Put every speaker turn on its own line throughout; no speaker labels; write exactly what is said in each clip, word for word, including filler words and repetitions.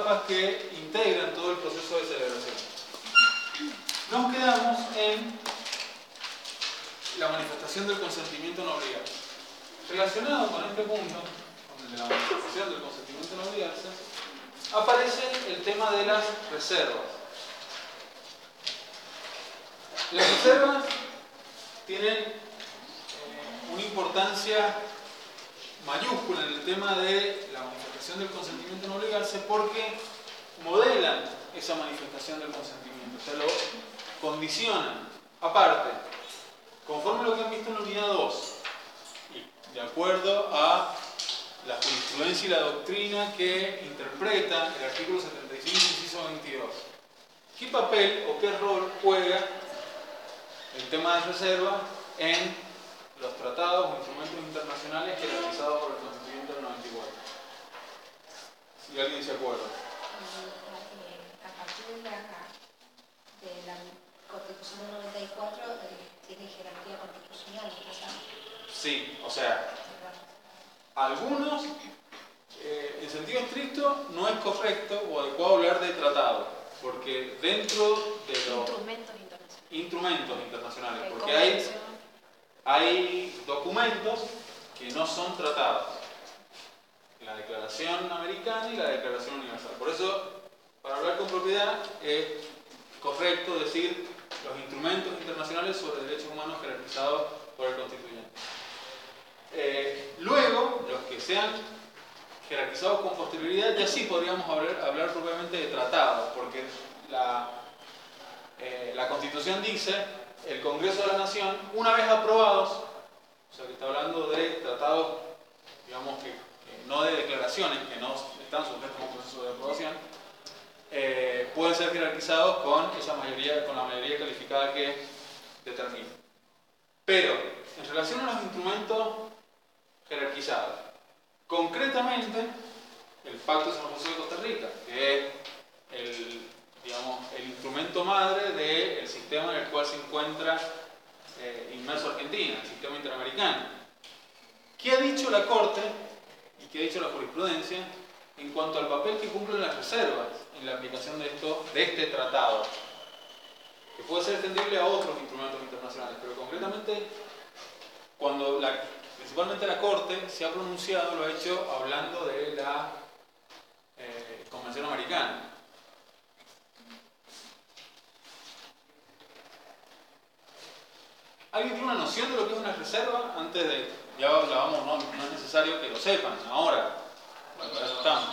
capas que integran todo el proceso de celebración. Nos quedamos en la manifestación del consentimiento no obligado. Relacionado con este punto, con el de la manifestación del consentimiento no obligarse, aparece el tema de las reservas. Las reservas tienen eh, una importancia mayúscula en el tema de la manifestación del consentimiento no obligarse porque modelan esa manifestación del consentimiento, o sea, lo condicionan. Aparte, conforme a lo que han visto en la unidad dos, y de acuerdo a la jurisprudencia y la doctrina que interpreta el artículo setenta y cinco, inciso veintidós, ¿qué papel o qué rol juega el tema de reserva en los tratados o instrumentos internacionales jerarquizados por el consentimiento del noventa y cuatro? Si alguien se acuerda.
A partir de la, de la Constitución del noventa y cuatro eh, tiene jerarquía constitucional, ¿no?
Sí, o sea, algunos, eh, en sentido estricto, no es correcto o adecuado hablar de tratado, porque dentro de los
instrumentos internacionales,
instrumentos internacionales porque hay, hay documentos que no son tratados, la Declaración Americana y la Declaración Universal. Por eso, para hablar con propiedad, es correcto decir los instrumentos internacionales sobre derechos humanos jerarquizados por el constituyente. Eh, luego, los que sean jerarquizados con posterioridad, ya sí podríamos hablar, hablar propiamente de tratados, porque la, eh, la Constitución dice, el Congreso de la Nación, una vez aprobados, o sea que está hablando de tratados, digamos que, que no de declaraciones, que no están sujetos a un proceso de aprobación, eh, pueden ser jerarquizados con esa mayoría, con la mayoría calificada que determina. Pero, en relación a los instrumentos jerarquizados, concretamente, el Pacto de San José de Costa Rica, que es el, digamos, el instrumento madre del sistema en el cual se encuentra eh, inmerso Argentina, el sistema interamericano. ¿Qué ha dicho la Corte y qué ha dicho la jurisprudencia en cuanto al papel que cumplen las reservas en la aplicación de, esto, de este tratado? Que puede ser extendible a otros instrumentos internacionales, pero concretamente, cuando la, principalmente la Corte se ha pronunciado, lo ha hecho hablando de la eh, Convención Americana. ¿Alguien tiene una noción de lo que es una reserva? Antes de, ya hablábamos, no, no es necesario que lo sepan, ahora, bueno, para eso estamos.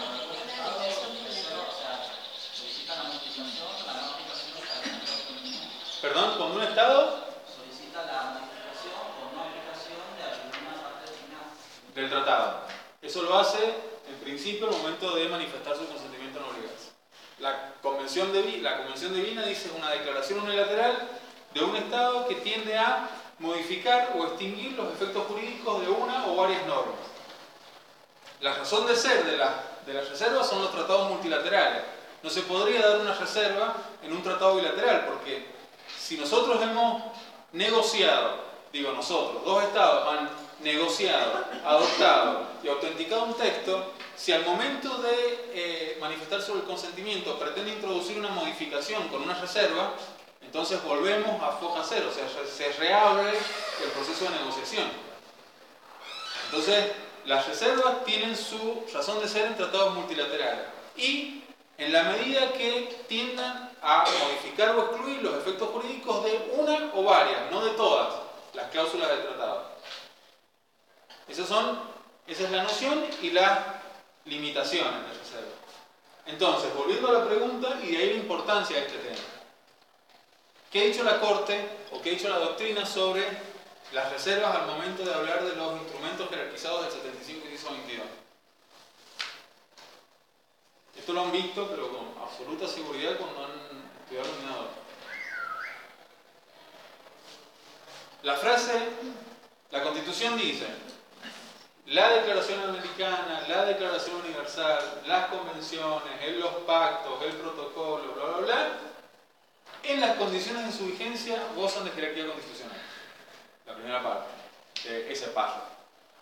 Perdón, cuando un Estado
solicita la modificación o no aplicación de alguna parte asignada
del tratado. Eso lo hace, en principio, al momento de manifestar su consentimiento no obligarse. La Convención de Viena, la Convención de Viena dice una declaración unilateral de un Estado que tiende a modificar o extinguir los efectos jurídicos de una o varias normas. La razón de ser de, la, de las reservas son los tratados multilaterales. No se podría dar una reserva en un tratado bilateral, porque si nosotros hemos negociado, digo nosotros, dos Estados han negociado, adoptado y autenticado un texto, si al momento de eh, manifestar sobre el consentimiento pretende introducir una modificación con una reserva, entonces volvemos a foja cero, o sea, se reabre el proceso de negociación. Entonces, las reservas tienen su razón de ser en tratados multilaterales y en la medida que tiendan a modificar o excluir los efectos jurídicos de una o varias, no de todas, las cláusulas del tratado. Esas son, esa es la noción y las limitaciones de reserva. Entonces, volviendo a la pregunta, y de ahí la importancia de este tema. ¿Qué ha dicho la Corte o qué ha dicho la doctrina sobre las reservas al momento de hablar de los instrumentos jerarquizados del setenta y cinco, inciso veintidós? Esto lo han visto, pero con absoluta seguridad cuando han estudiado el unidad dos. La frase, la Constitución dice, la Declaración Americana, la Declaración Universal, las convenciones, los pactos, el protocolo, bla, bla, bla, en las condiciones de su vigencia gozan de jerarquía constitucional. La primera parte de ese párrafo.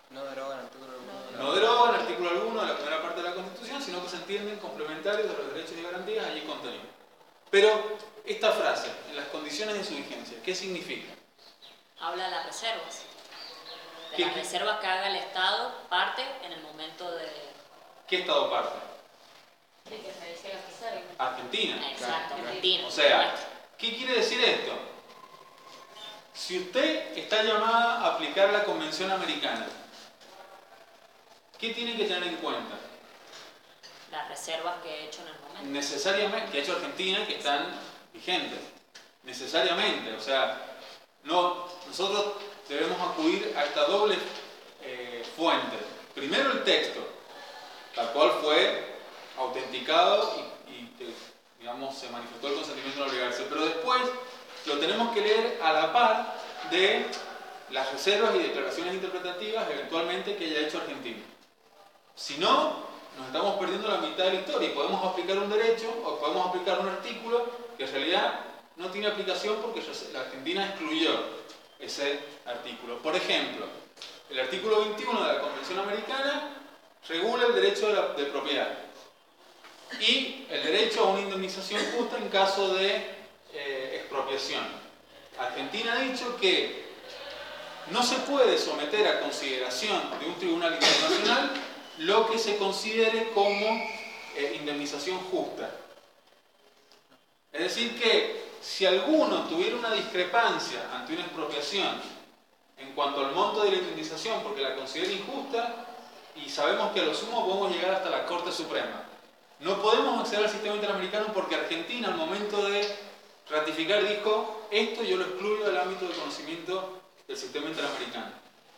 No derogan artículo alguno.
No derogan artículo alguno de la primera parte de la Constitución, sino que se entienden complementarios de los derechos y garantías allí contenidos. Pero esta frase, en las condiciones de su vigencia, ¿qué significa?
Habla de las reservas. De
¿Qué-
las reservas que haga el Estado parte en el momento de...
¿Qué Estado parte?
Sí, que se dice las reservas.
Argentina.
Exacto, Argentina.
O sea, ¿qué quiere decir esto? Si usted está llamada a aplicar la Convención Americana, ¿qué tiene que tener en cuenta?
Las reservas que he hecho en el momento.
Necesariamente, que ha hecho Argentina, que están vigentes. Necesariamente, o sea, no, nosotros debemos acudir a esta doble eh, fuente. Primero el texto, tal cual fue autenticado y, y eh, digamos, se manifestó el consentimiento de obligarse, pero después lo tenemos que leer a la par de las reservas y declaraciones interpretativas eventualmente que haya hecho Argentina. Si no, nos estamos perdiendo la mitad de la historia y podemos aplicar un derecho o podemos aplicar un artículo que en realidad no tiene aplicación porque la Argentina excluyó ese artículo. Por ejemplo, el artículo veintiuno de la Convención Americana regula el derecho de, la, de propiedad y el derecho a una indemnización justa en caso de eh, expropiación. Argentina ha dicho que no se puede someter a consideración de un tribunal internacional lo que se considere como eh, indemnización justa. Es decir que si alguno tuviera una discrepancia ante una expropiación en cuanto al monto de la indemnización porque la considera injusta, y sabemos que a lo sumo podemos llegar hasta la Corte Suprema, no podemos acceder al sistema interamericano porque Argentina al momento de ratificar dijo: esto yo lo excluyo del ámbito de conocimiento del sistema interamericano.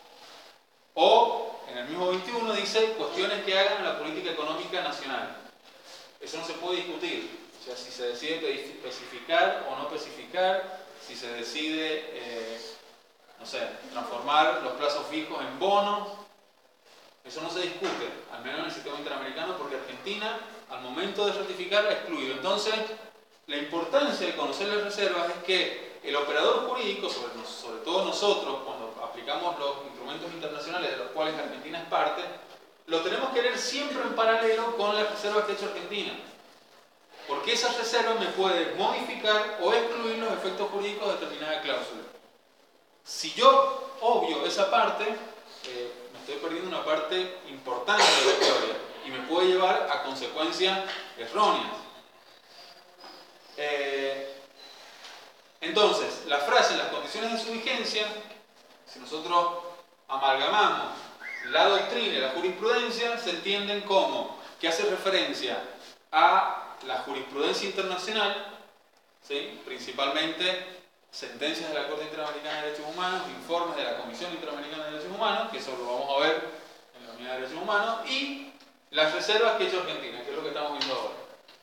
O en el mismo veintiuno dice cuestiones que hagan la política económica nacional. Eso no se puede discutir. O sea, si se decide especificar o no especificar, si se decide, eh, no sé, transformar los plazos fijos en bonos, eso no se discute, al menos en el sistema interamericano, porque Argentina, al momento de ratificar, ha excluido. Entonces, la importancia de conocer las reservas es que el operador jurídico, sobre, sobre todo nosotros, cuando aplicamos los instrumentos internacionales de los cuales Argentina es parte, lo tenemos que leer siempre en paralelo con las reservas que ha hecho Argentina. Porque esas reservas me pueden modificar o excluir los efectos jurídicos de determinada cláusula. Si yo obvio esa parte, eh, me estoy perdiendo una parte importante de la historia y me puede llevar a consecuencias erróneas. Eh, entonces, la frase en las condiciones de su vigencia, si nosotros amalgamamos la doctrina y la jurisprudencia, se entienden como que hace referencia a la jurisprudencia internacional, ¿sí? Principalmente sentencias de la Corte Interamericana de Derechos Humanos, informes de la Comisión Interamericana de Derechos Humanos, que eso lo vamos a ver en la Unidad de Derechos Humanos, y las reservas que ha hecho Argentina, que es lo que estamos viendo ahora.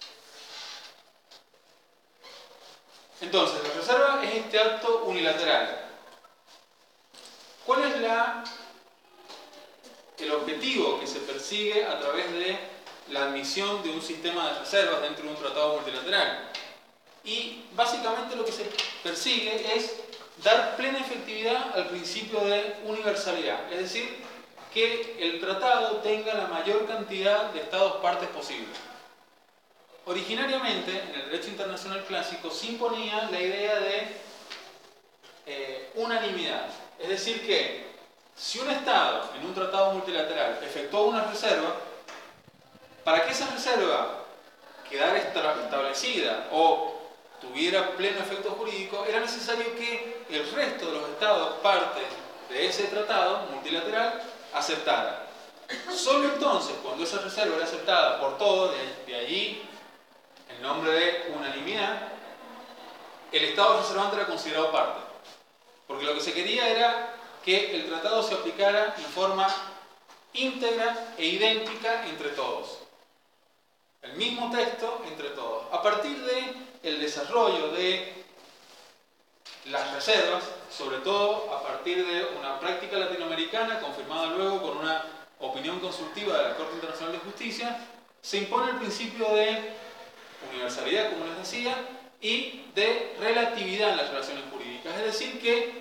Entonces, la reserva es este acto unilateral. ¿Cuál es la, el objetivo que se persigue a través de la admisión de un sistema de reservas dentro de un tratado multilateral? Y básicamente lo que se persigue es dar plena efectividad al principio de universalidad, es decir, que el tratado tenga la mayor cantidad de estados partes posible. Originariamente, en el derecho internacional clásico, se imponía la idea de eh, unanimidad, es decir que si un Estado en un tratado multilateral efectuó una reserva, para que esa reserva quedara establecida o tuviera pleno efecto jurídico, era necesario que el resto de los estados partes de ese tratado multilateral aceptara. Solo entonces, cuando esa reserva era aceptada por todos, de, de allí el nombre de unanimidad, el Estado reservante era considerado parte. Porque lo que se quería era que el tratado se aplicara en forma íntegra e idéntica entre todos. El mismo texto entre todos. A partir del desarrollo de las reservas, sobre todo a partir de una práctica latinoamericana confirmada luego con una opinión consultiva de la Corte Internacional de Justicia, se impone el principio de universalidad, como les decía, y de relatividad en las relaciones jurídicas. Es decir, que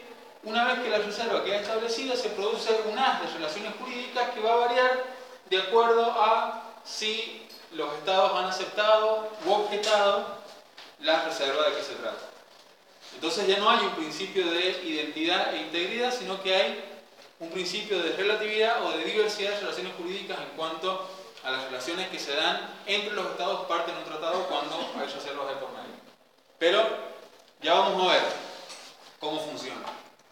una vez que la reserva queda establecida, se produce un haz de relaciones jurídicas que va a variar de acuerdo a si los estados han aceptado u objetado la reserva de que se trata. Entonces ya no hay un principio de identidad e integridad, sino que hay un principio de relatividad o de diversidad de relaciones jurídicas en cuanto a las relaciones que se dan entre los estados parte en un tratado cuando hay reservas de por medio. Pero ya vamos a ver cómo funciona.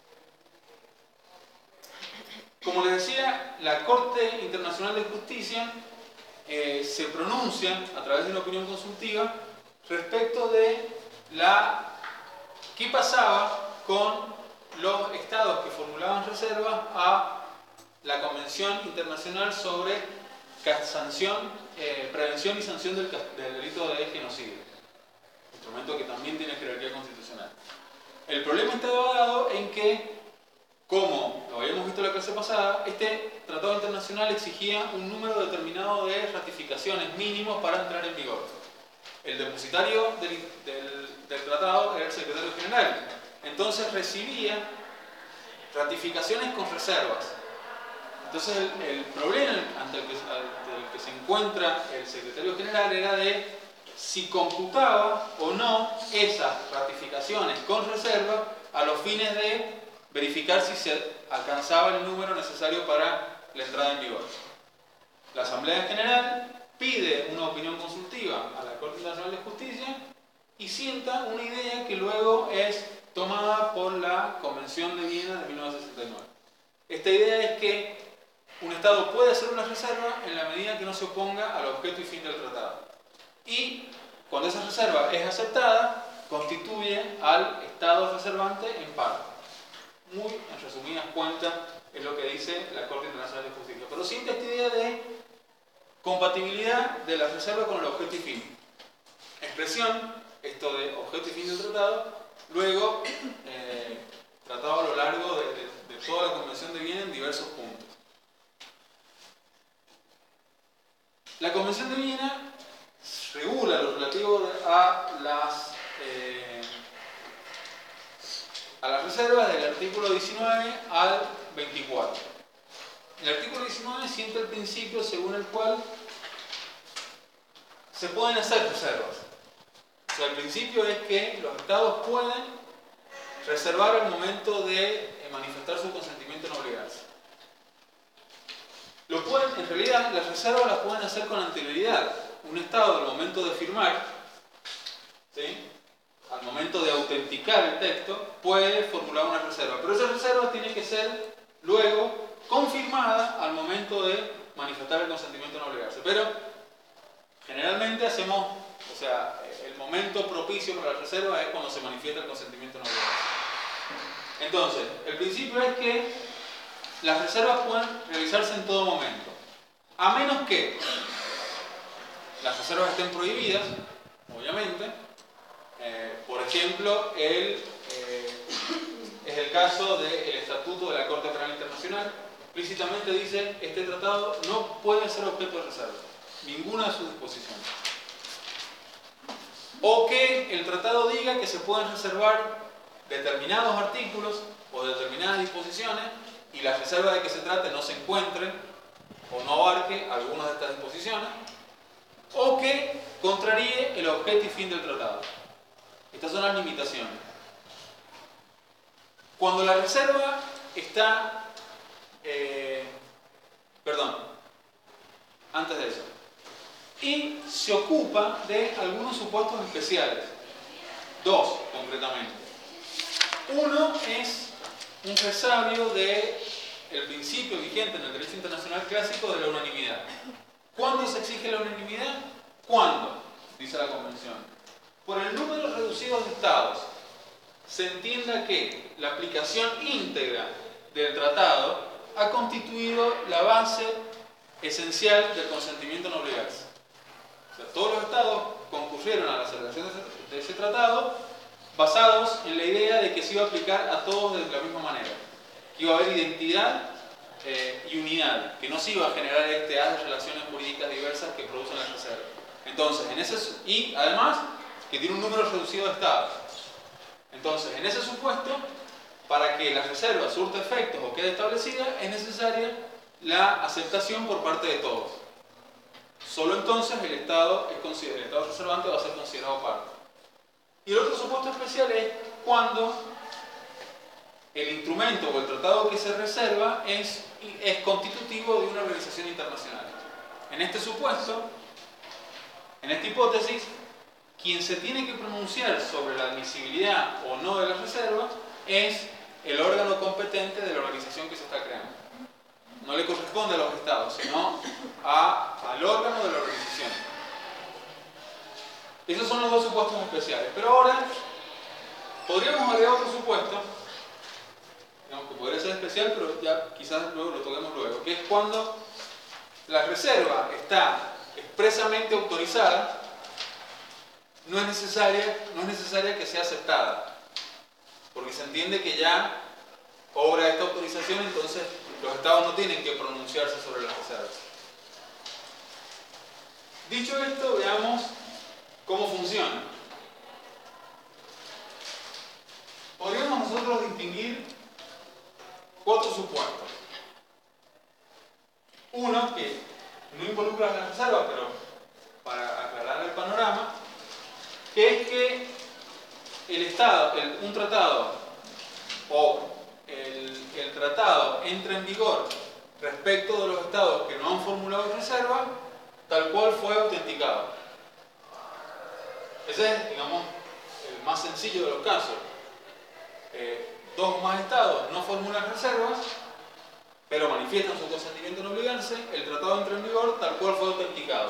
Como les decía, la Corte Internacional de Justicia eh, se pronuncia a través de una opinión consultiva respecto de la qué pasaba con los estados que formulaban reservas a la Convención Internacional sobre sanción, eh, prevención y sanción del, del delito de genocidio, instrumento que también tiene jerarquía constitucional. El problema estaba dado en que, como lo habíamos visto en la clase pasada, este tratado internacional exigía un número determinado de ratificaciones mínimos para entrar en vigor. El depositario del, del, del tratado era el secretario general. Entonces recibía ratificaciones con reservas. Entonces el, el problema ante el, que, ante el que se encuentra el secretario general era de si computaba o no esas ratificaciones con reserva a los fines de verificar si se alcanzaba el número necesario para la entrada en vigor. La Asamblea General pide una opinión consultiva a la Corte Internacional de Justicia y sienta una idea que luego es tomada por la Convención de Viena de mil novecientos sesenta y nueve. Esta idea es que un Estado puede hacer una reserva en la medida que no se oponga al objeto y fin del tratado. Y cuando esa reserva es aceptada, constituye al Estado reservante en parte. Muy en resumidas cuentas es lo que dice la Corte Internacional de Justicia. Pero siente esta idea de compatibilidad de la reserva con el objeto y fin. Expresión, esto de objeto y fin del tratado, luego eh, tratado a lo largo de, de, de toda la Convención de Viena en diversos puntos. La Convención de Viena regula lo relativo a las, eh, a las reservas del artículo diecinueve al veinticuatro. El artículo diecinueve sienta el principio según el cual se pueden hacer reservas. O sea, el principio es que los estados pueden reservar al momento de manifestar su consentimiento en obligarse. Lo pueden, en realidad, las reservas las pueden hacer con anterioridad. Un estado, al momento de firmar, ¿sí?, al momento de autenticar el texto, puede formular una reserva. Pero esa reserva tiene que ser luego confirmada al momento de manifestar el consentimiento en obligarse. Pero generalmente hacemos, o sea, el momento propicio para la reserva es cuando se manifiesta el consentimiento en obligarse. Entonces, el principio es que las reservas pueden realizarse en todo momento, a menos que las reservas estén prohibidas, obviamente. Eh, por ejemplo, el, eh, es el caso del Estatuto de la Corte Penal Internacional. Explícitamente dice que este tratado no puede ser objeto de reserva, ninguna de sus disposiciones. O que el tratado diga que se pueden reservar determinados artículos o determinadas disposiciones y la reserva de que se trate no se encuentre o no abarque algunas de estas disposiciones, o que contraríe el objeto y fin del tratado. Estas son las limitaciones. Cuando la reserva está... Eh, perdón, antes de eso. Y se ocupa de algunos supuestos especiales. Dos, concretamente. Uno es un resabio del principio vigente en el derecho internacional clásico de la unanimidad. ¿Cuándo se exige la unanimidad? ¿Cuándo? Dice la Convención. Por el número reducido de estados se entienda que la aplicación íntegra del tratado ha constituido la base esencial del consentimiento en obligarse. O sea, todos los estados concurrieron a la celebración de ese, de ese tratado basados en la idea de que se iba a aplicar a todos de la misma manera, que iba a haber identidad eh, y unidad, que no se iba a generar este haz de relaciones jurídicas diversas que producen las reservas. Entonces, en ese, y además que tiene un número reducido de estados. Entonces, en ese supuesto, para que la reserva surta efectos o quede establecida, es necesaria la aceptación por parte de todos. Solo entonces el Estado, es, el Estado reservante va a ser considerado parte. Y el otro supuesto especial es cuando el instrumento o el tratado que se reserva es, es constitutivo de una organización internacional. En este supuesto, en esta hipótesis, quien se tiene que pronunciar sobre la admisibilidad o no de la reserva es el órgano competente de la organización que se está creando. No le corresponde a los estados, sino a, al órgano de la organización. Esos son los dos supuestos especiales. Pero ahora podríamos agregar otro supuesto, digamos, que podría ser especial, pero ya quizás luego lo toquemos luego, que es cuando la reserva está expresamente autorizada, no es necesaria, no es necesaria que sea aceptada. Porque se entiende que ya obra esta autorización, entonces los estados no tienen que pronunciarse sobre las reservas. Dicho esto, veamos cómo funciona. Podríamos nosotros distinguir cuatro supuestos. Uno que no involucra las reservas, pero para aclarar el panorama, que es que el Estado, el, un tratado o el, el tratado entra en vigor respecto de los estados que no han formulado reserva, tal cual fue autenticado. Ese es, digamos, el más sencillo de los casos. Eh, dos o más estados no formulan reservas, pero manifiestan su consentimiento en obligarse, el tratado entra en vigor tal cual fue autenticado.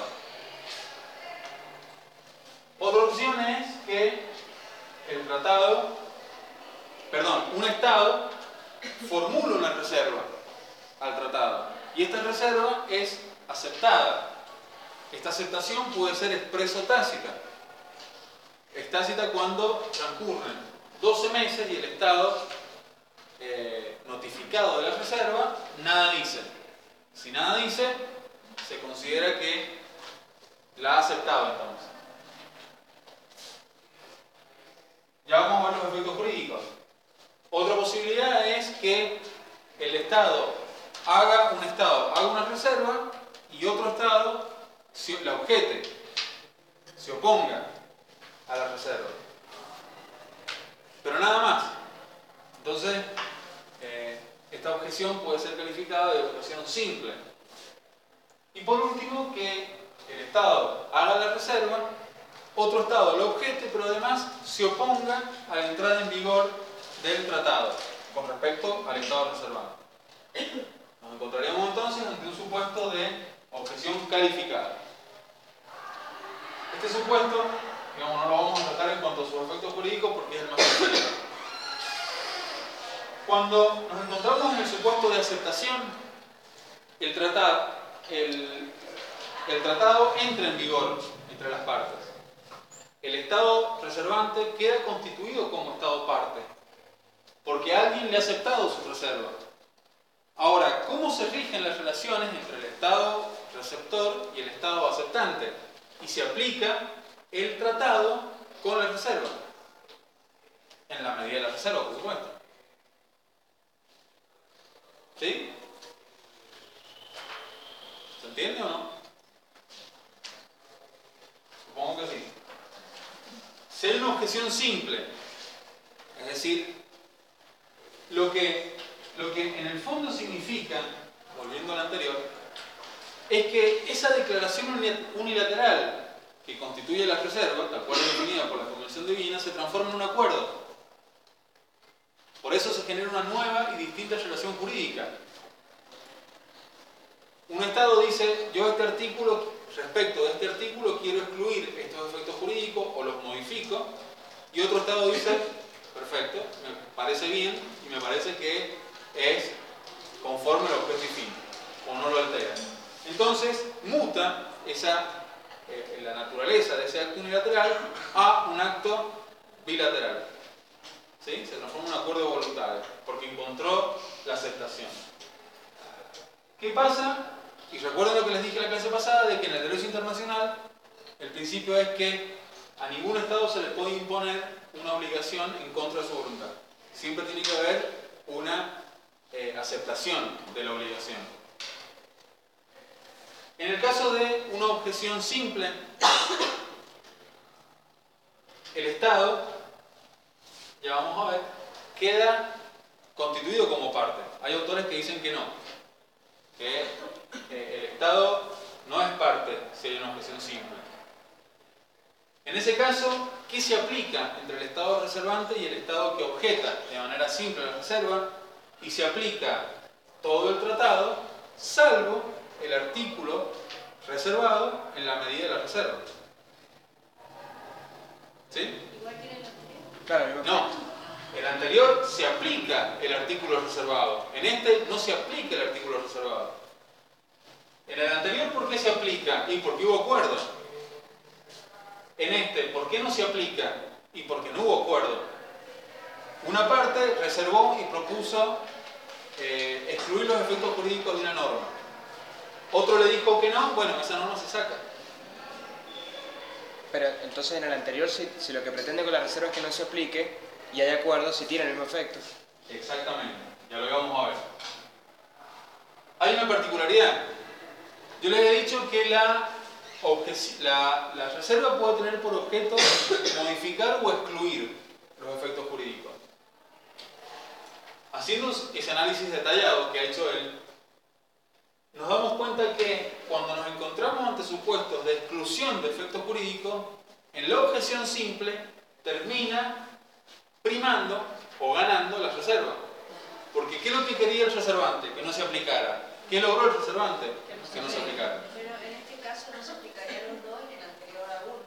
Otra opción es que el tratado, perdón, un Estado formula una reserva al tratado y esta reserva es aceptada. Esta aceptación puede ser expresa o tácita. Es tácita cuando transcurren doce meses y el Estado eh, notificado de la reserva nada dice. Si nada dice, se considera que la ha aceptado entonces. Ya vamos a ver los efectos jurídicos. Otra posibilidad es que el Estado haga, un Estado haga una reserva y otro Estado la objete, se oponga a la reserva. Pero nada más. Entonces, eh, esta objeción puede ser calificada de objeción simple. Y por último, que el Estado haga la reserva, otro Estado lo objete, pero además se oponga a la entrada en vigor del tratado con respecto al Estado reservado. Nos encontraríamos entonces ante un supuesto de objeción calificada. Este supuesto, digamos, no lo vamos a tratar en cuanto a sus efectos jurídicos porque es el más sencillo. Cuando nos encontramos en el supuesto de aceptación, el tratado, el, el tratado entra en vigor entre las partes. El Estado reservante queda constituido como Estado parte, porque alguien le ha aceptado su reserva. Ahora, ¿cómo se rigen las relaciones entre el Estado receptor y el Estado aceptante? Y se aplica el tratado con la reserva, en la medida de la reserva, por supuesto. ¿Sí? ¿Se entiende o no? Supongo que sí. Si hay una objeción simple, es decir, lo que, lo que en el fondo significa, volviendo al anterior, es que esa declaración unilateral que constituye la reserva, tal cual es definida por la Convención de Viena, se transforma en un acuerdo. Por eso se genera una nueva y distinta relación jurídica. Un Estado dice, yo este artículo, respecto de este artículo, quiero excluir estos efectos jurídicos o los modifico, y otro Estado dice, perfecto, me parece bien y me parece que es conforme al objeto y fin, o no lo altera. Entonces, muta esa, eh, la naturaleza de ese acto unilateral a un acto bilateral. ¿Sí? Se transforma en un acuerdo voluntario, porque encontró la aceptación. ¿Qué pasa? Y recuerden lo que les dije en la clase pasada, de que en el derecho internacional el principio es que a ningún Estado se le puede imponer una obligación en contra de su voluntad. siempre tiene que haber una eh, aceptación de la obligación. En el caso de una objeción simple, el Estado, ya vamos a ver, queda constituido como parte. Hay autores que dicen que no, que eh, el Estado no es parte si hay una objeción simple. En ese caso, ¿qué se aplica entre el Estado reservante y el Estado que objeta de manera simple la reserva? Y se aplica todo el tratado, salvo el artículo reservado en la medida de la reserva. ¿Sí?
Igual que en el anterior.
Claro, igual.
No. El anterior se aplica el artículo reservado. En este no se aplica el artículo reservado. En el anterior, ¿por qué se aplica? Y porque hubo acuerdo. En este, ¿por qué no se aplica? Y porque no hubo acuerdo. Una parte reservó y propuso eh, excluir los efectos jurídicos de una norma. Otro le dijo que no, bueno, esa norma se saca.
Pero entonces en el anterior, si, si lo que pretende con la reserva es que no se aplique y hay acuerdo, si tiene el mismo efecto.
Exactamente, ya lo vamos a ver. Hay una particularidad. Yo les he dicho que la, la, la reserva puede tener por objeto modificar o excluir los efectos jurídicos. Haciendo ese análisis detallado que ha hecho él, nos damos cuenta que cuando nos encontramos ante supuestos de exclusión de efectos jurídicos, en la objeción simple termina primando o ganando la reserva. Porque ¿qué es lo que quería el reservante? Que no se aplicara. ¿Qué logró el reservante? Que no se aplicara.
Pero en este caso no se aplicaría los dos y en el anterior a uno,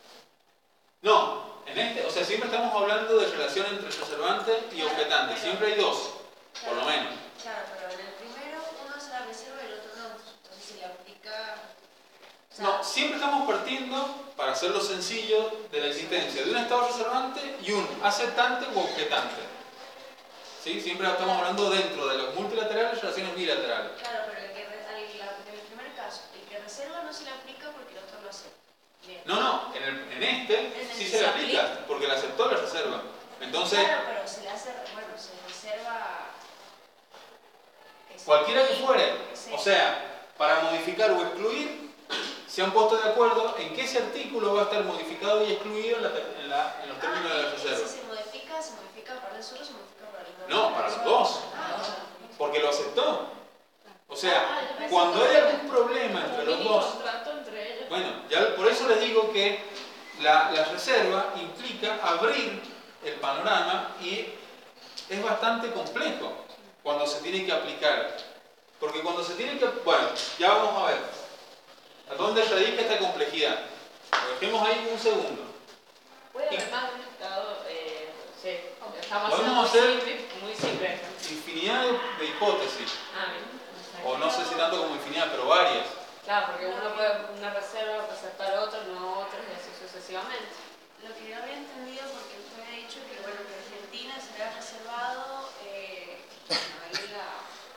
¿no? No, en este, o sea, siempre estamos hablando de relación entre reservante y objetante. Siempre hay dos, por lo menos.
Claro, pero en el primero uno hace la reserva y el otro no. Entonces se le aplica... O sea,
No, siempre estamos partiendo, para hacerlo sencillo, de la existencia de un estado reservante y un aceptante u objetante. ¿Sí? Siempre estamos hablando dentro de los multilaterales y relaciones bilaterales.
claro, pero el que, re- al- la- en el primer caso, el que reserva no se le aplica porque el otro lo acepta. Bien.
No, no, en, el- en este
En el
sí
que
se le
se
aplica,
aplica.
porque le aceptó la reserva. Entonces,
Claro, pero se le hace, bueno, se reserva... que se-
cualquiera que fuere,
Sí.
o sea, para modificar o excluir, se han puesto de acuerdo en que ese artículo va a estar modificado y excluido en, la ter- en la- en los términos de la
Ah, y
reserva.
si se modifica, se modifica para el solo, se modifica para el otro.
No, para los dos,
Ah,
porque lo aceptó. O
Ah,
sea,
yo pensé
cuando
que
hay
era
algún problema entre los
mini
dos,
contrato entre ellos.
bueno, ya por eso les digo que la, la reserva implica abrir el panorama y es bastante complejo cuando se tiene que aplicar. Porque cuando se tiene que... Bueno, ya vamos a ver a dónde radica esta complejidad. Lo dejemos ahí un segundo.
Puede haber más de un estado, eh, sí, estamos
Podemos
haciendo
hacer-
muy simple, muy simple.
Infinidad de, de hipótesis,
Ah, bien.
o no sé si tanto como infinidad, pero varias.
Claro, porque uno puede una reserva, aceptar otro, no otros y así sucesivamente.
Lo que yo había entendido, porque usted había dicho que, bueno, que Argentina se había reservado, eh, ahí la...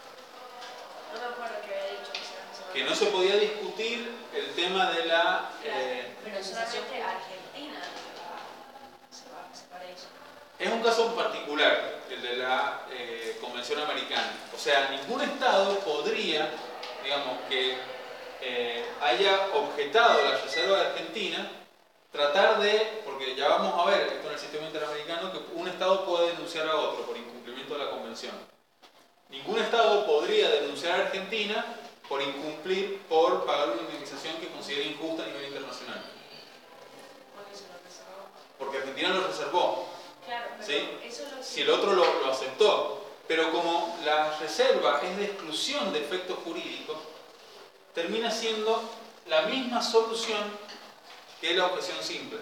No me acuerdo qué había dicho que se había reservado.
Que no se podía discutir el tema de la... eh,
Pero solamente Argentina se va a separar eso.
es un caso particular, el de la eh, Convención Americana. O sea, ningún Estado podría, digamos, que eh, haya objetado la reserva de Argentina, tratar de, porque ya vamos a ver esto en el sistema interamericano, que un Estado puede denunciar a otro por incumplimiento de la Convención. Ningún Estado podría denunciar a Argentina por incumplir, por pagar una indemnización que considere injusta a nivel internacional.
Porque se lo reservó.
Porque Argentina lo reservó.
Claro, pero
¿Sí?
eso es lo que...
Si el otro lo, lo aceptó. Pero como la reserva es de exclusión de efectos jurídicos, termina siendo la misma solución que la objeción simple.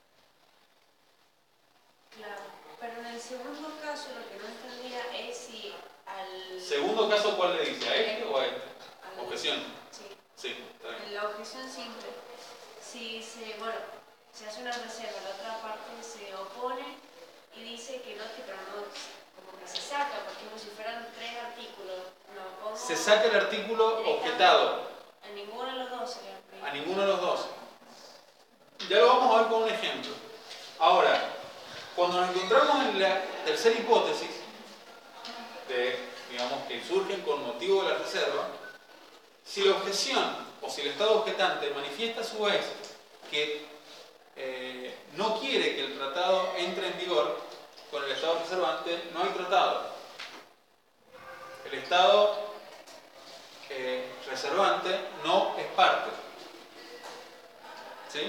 Claro, pero en el segundo caso lo que no entendía es si al...
Segundo caso, ¿cuál le dice? ¿A este o a este?
al-
Objeción.
Sí,
Sí, está bien.
en la objeción simple, si se, bueno, se hace una reserva, la otra parte se opone y dice que no, que pero no, como que se saca, porque como si fueran tres artículos, no pongo...
Se saca el artículo objetado.
A ninguno de los dos se le aplica.
A ninguno de los dos. Ya lo vamos a ver con un ejemplo. Ahora, Cuando nos encontramos en la tercera hipótesis, de, digamos, que surgen con motivo de la reserva, si la objeción o si el Estado objetante manifiesta a su vez que eh, no quiere que el tratado entre en vigor con el Estado reservante, no hay tratado. El Estado eh, reservante no es parte. ¿Sí?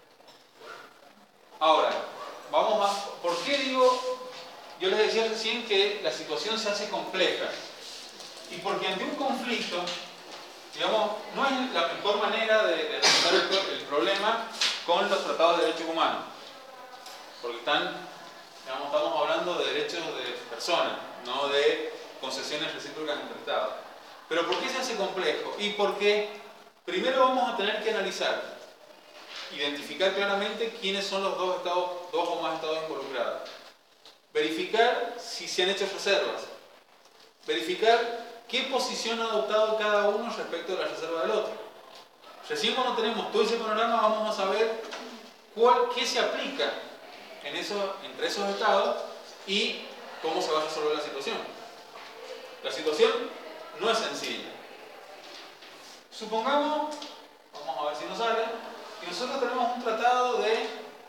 Ahora, vamos a... ¿Por qué digo? Yo les decía recién que la situación se hace compleja. Y porque ante un conflicto, digamos, no es la mejor manera de, de resolver el, el problema con los tratados de derechos humanos. Porque están, digamos, estamos hablando de derechos de personas, no de concesiones recíprocas entre Estados. Pero ¿por qué se hace complejo? Y porque primero vamos a tener que analizar, identificar claramente quiénes son los dos estados, dos o más estados involucrados. Verificar si se han hecho reservas. Verificar qué posición ha adoptado cada uno respecto de la reserva del otro. Recién cuando tenemos todo ese panorama vamos a saber cuál, qué se aplica en eso, entre esos estados y cómo se va a resolver la situación. La situación no es sencilla. Supongamos, vamos a ver si nos sale, que nosotros tenemos un tratado de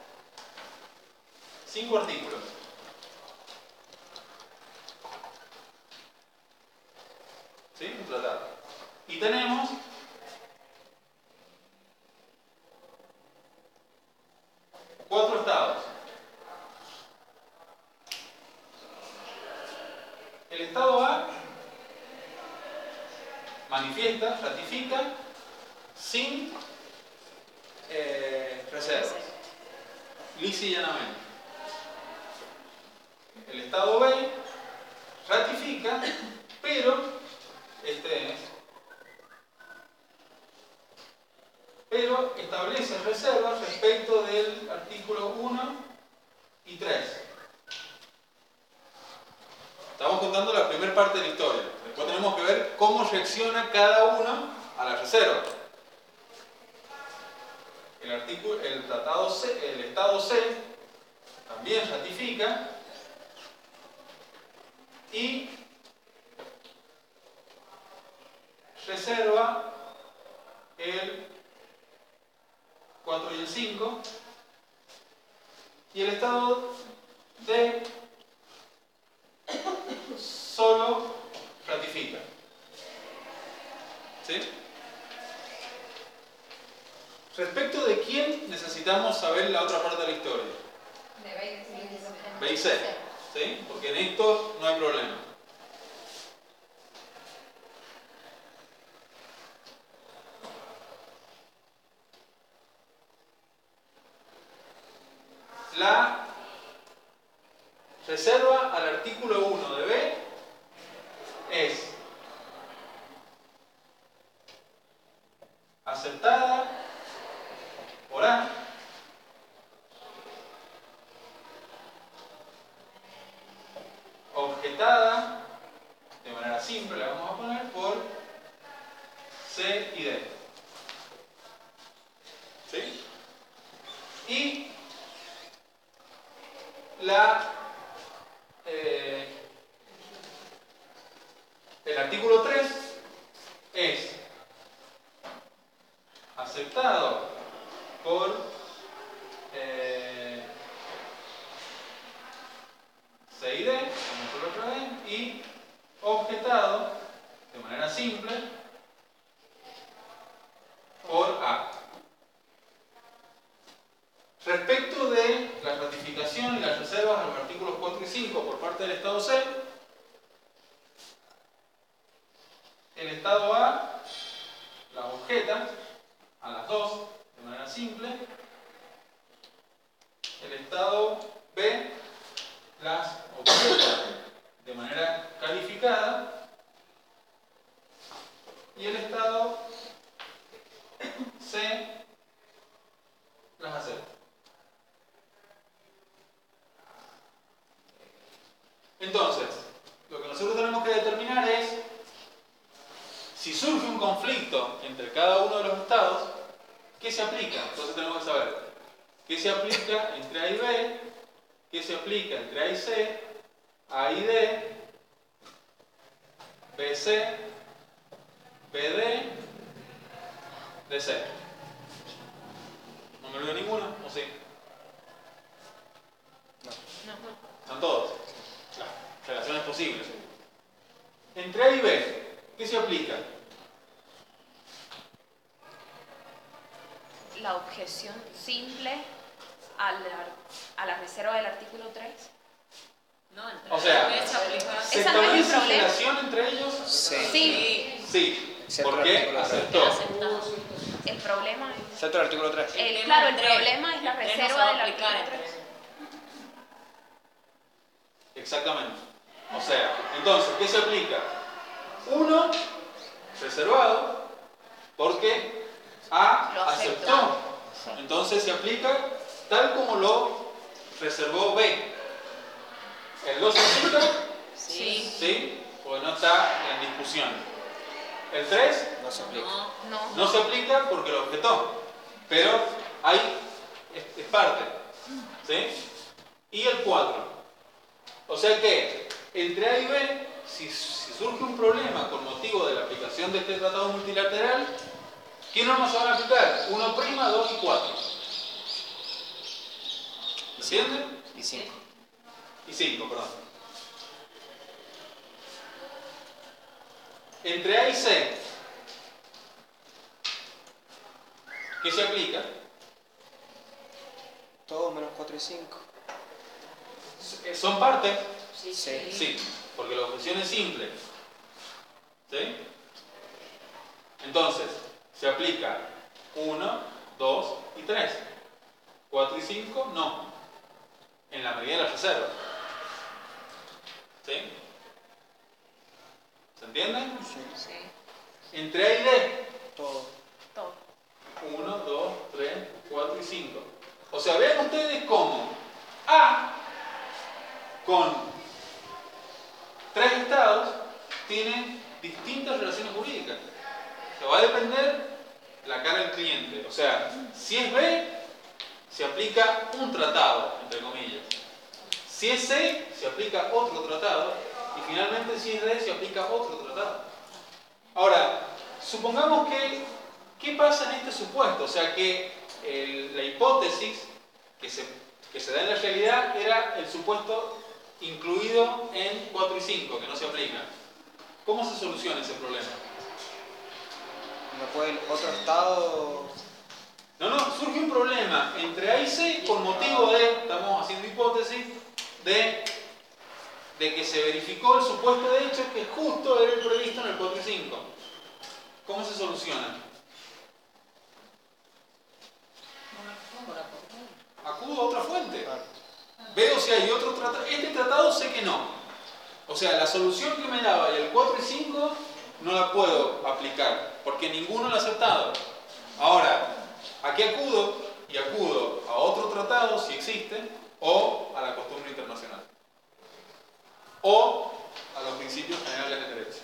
cinco artículos. ¿Sí? Un tratado. Y tenemos cuatro estados. El estado A manifiesta, ratifica, sin eh, reservas, lisa y llanamente. El estado B ratifica, pero este es, pero establece reservas respecto del artículo uno y tres. Estamos contando la primera parte de la historia. Después tenemos que ver cómo reacciona cada uno a la reserva. El, artículo, el, tratado C, el Estado C también ratifica y reserva el cuatro y el cinco, y el Estado D solo ratifica. ¿Sí? Respecto de quién necesitamos saber la otra parte de la historia.
De
B y C. ¿Sí? Porque en esto no hay problema. La reserva al artículo uno de B es aceptada por A objetada de manera simple, la vamos a poner por C y D. ¿Sí? Y la eh, el artículo tres es aceptado por eh, C y D, como por otra vez, y objetado de manera simple por A. Respecto de la ratificación y las reservas a los artículos cuatro y cinco por parte del Estado C, el Estado A las objeta a las dos de manera simple, el Estado B las objeta de manera calificada y el Estado C las acepta. Entonces, lo que nosotros tenemos que determinar es si surge un conflicto entre cada uno de los estados, ¿qué se aplica? Entonces tenemos que saber qué se aplica entre A y B, ¿qué se aplica entre A y C? A y D, B C, B D, D C. ¿No me olvido ninguno? ¿O sí?
No.
¿Están todos? Las relaciones posibles. Entre A y B, ¿qué se aplica?
La objeción simple a la, a la reserva del artículo tres.
No, entre
O sea,
B se aplica.
¿Se
Esa no es el
establece
problema.
relación entre ellos?
Sí.
Sí,
Sí.
Excepto
¿Por
el
qué?
artículo tres.
Aceptó.
Aceptado.
el problema es...
Excepto el artículo tres.
El,
tema
claro, el
entre-
problema es la
entre no se
reserva
va a
del
aplicar
artículo
entre-
tres.
Exactamente. O sea, entonces, ¿qué se aplica? Uno, reservado, porque A
Lo aceptó.
aceptó. Entonces se aplica tal como lo reservó B. ¿El dos se aplica?
Sí.
Sí, porque no está en discusión. ¿El tres?
No se aplica.
No,
No.
No se aplica porque lo objetó, pero hay, es, es parte, ¿sí? Y el cuatro. O sea que entre A y B, si, si surge un problema con motivo de la aplicación de este tratado multilateral, ¿qué normas se van a aplicar? uno', dos y cuatro. ¿Entienden?
Y cinco.
Y cinco, perdón. Entre A y C, ¿qué se aplica?
Todo menos cuatro y cinco.
¿Son parte?
Sí,
Sí.
Sí, porque la objeción es simple. ¿Sí? Entonces, se aplica uno, dos y tres. cuatro y cinco, no. En la medida de las reservas. ¿Sí? ¿Se entiende?
Sí.
Entre A y D,
Todo.
Todo.
uno, dos, tres, cuatro y cinco. O sea, vean ustedes cómo A con tres estados tiene distintas relaciones jurídicas. Se va a depender la cara del cliente. O sea, si es B, se aplica un tratado, entre comillas. Si es C, se aplica otro tratado. Y finalmente, si es D, se aplica otro tratado. Ahora, supongamos que, ¿qué pasa en este supuesto? O sea, que el- la hipótesis que se, que se da en la realidad era el supuesto incluido en cuatro y cinco, que no se aplica. ¿Cómo se soluciona ese problema?
No puede el otro estado.
No, no, surge un problema entre A y C con motivo de, estamos haciendo hipótesis, de, de que se verificó el supuesto de hecho que justo era el previsto en el cuatro y cinco. ¿Cómo se soluciona? Acudo a otra fuente. Veo si hay otro tratado. Este tratado sé que no. O sea, la solución que me daba y el cuatro y cinco no la puedo aplicar porque ninguno lo ha aceptado. Ahora, ¿a qué acudo? Y acudo a otro tratado, si existe, o a la costumbre internacional. O a los principios generales de derecho.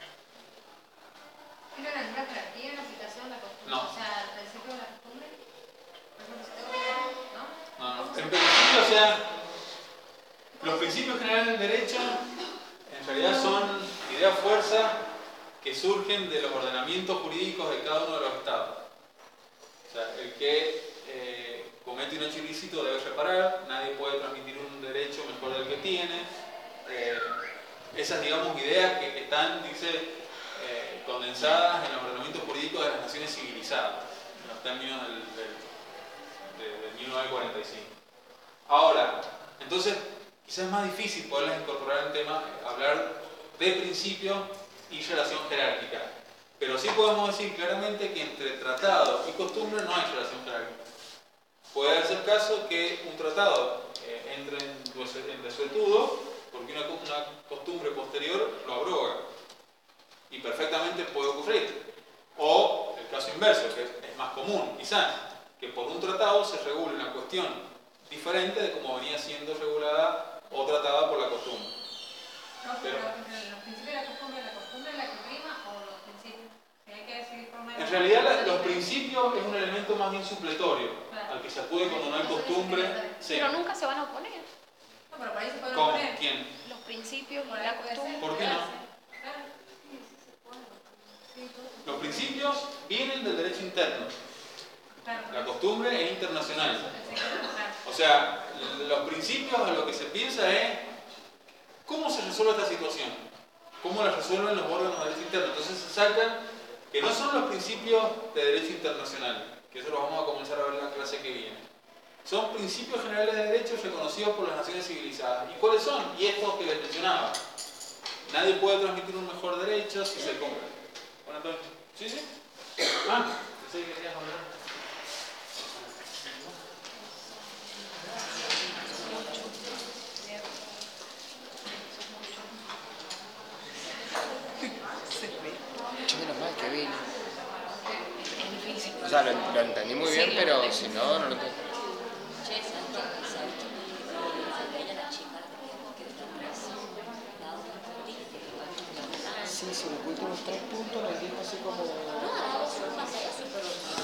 ¿Tiene alguna jerarquía en la aplicación de la costumbre?
No.
O sea, el principio de la costumbre. Por ejemplo, si tengo que... ¿no?
No, no. En principio, o sea, los principios generales del derecho en realidad son ideas fuerza que surgen de los ordenamientos jurídicos de cada uno de los estados. O sea, el que eh, comete un hecho ilícito debe reparar, nadie puede transmitir un derecho mejor del que tiene. Eh, esas, digamos, ideas que, que están, dice, eh, condensadas en los ordenamientos jurídicos de las naciones civilizadas, en los términos del, del, de, de mil novecientos cuarenta y cinco. Ahora, entonces, quizás es más difícil poderlas incorporar en tema, hablar de principio y relación jerárquica. Pero sí podemos decir claramente que entre tratado y costumbre no hay relación jerárquica. Puede darse el caso que un tratado eh, entre en, en desuetudo porque una, una costumbre posterior lo abroga. Y perfectamente puede ocurrir. O el caso inverso, que es, es más común, quizás, que por un tratado se regule una cuestión diferente de como venía siendo regulada o tratada por la costumbre.
No, pero
Pero-
entre los principios de la costumbre, ¿la costumbre es la que prima o los principios? Que hay que decidir por medio
En
de-
realidad la- los principios es un elemento más bien supletorio, al que se acude cuando no hay costumbre. Sí.
Pero nunca se van a oponer. principios y la costumbre.
¿Por qué no? Los principios vienen del derecho interno. La costumbre es internacional. O sea, los principios a lo que se piensa es cómo se resuelve esta situación, cómo la resuelven los órganos de derecho interno. Entonces se sacan que no son los principios de derecho internacional, que eso lo vamos a comenzar a ver en la clase que viene. Son principios generales de derecho reconocidos por las naciones civilizadas. ¿Y cuáles son? Y estos que les mencionaba. Nadie puede transmitir un mejor derecho si se compra. Bueno, entonces, ¿sí, sí? Ah, pensé que querías hablar.
Mucho menos mal que vine. O sea, lo, lo entendí muy bien, pero si no, no lo entendí.
Che, ¿sabes qué? ¿Sabes qué? Ella, la chica, que está presa, la otra partida.
Sí, sí, los últimos tres puntos les dijo así como...
No, la otra no pasa eso, pero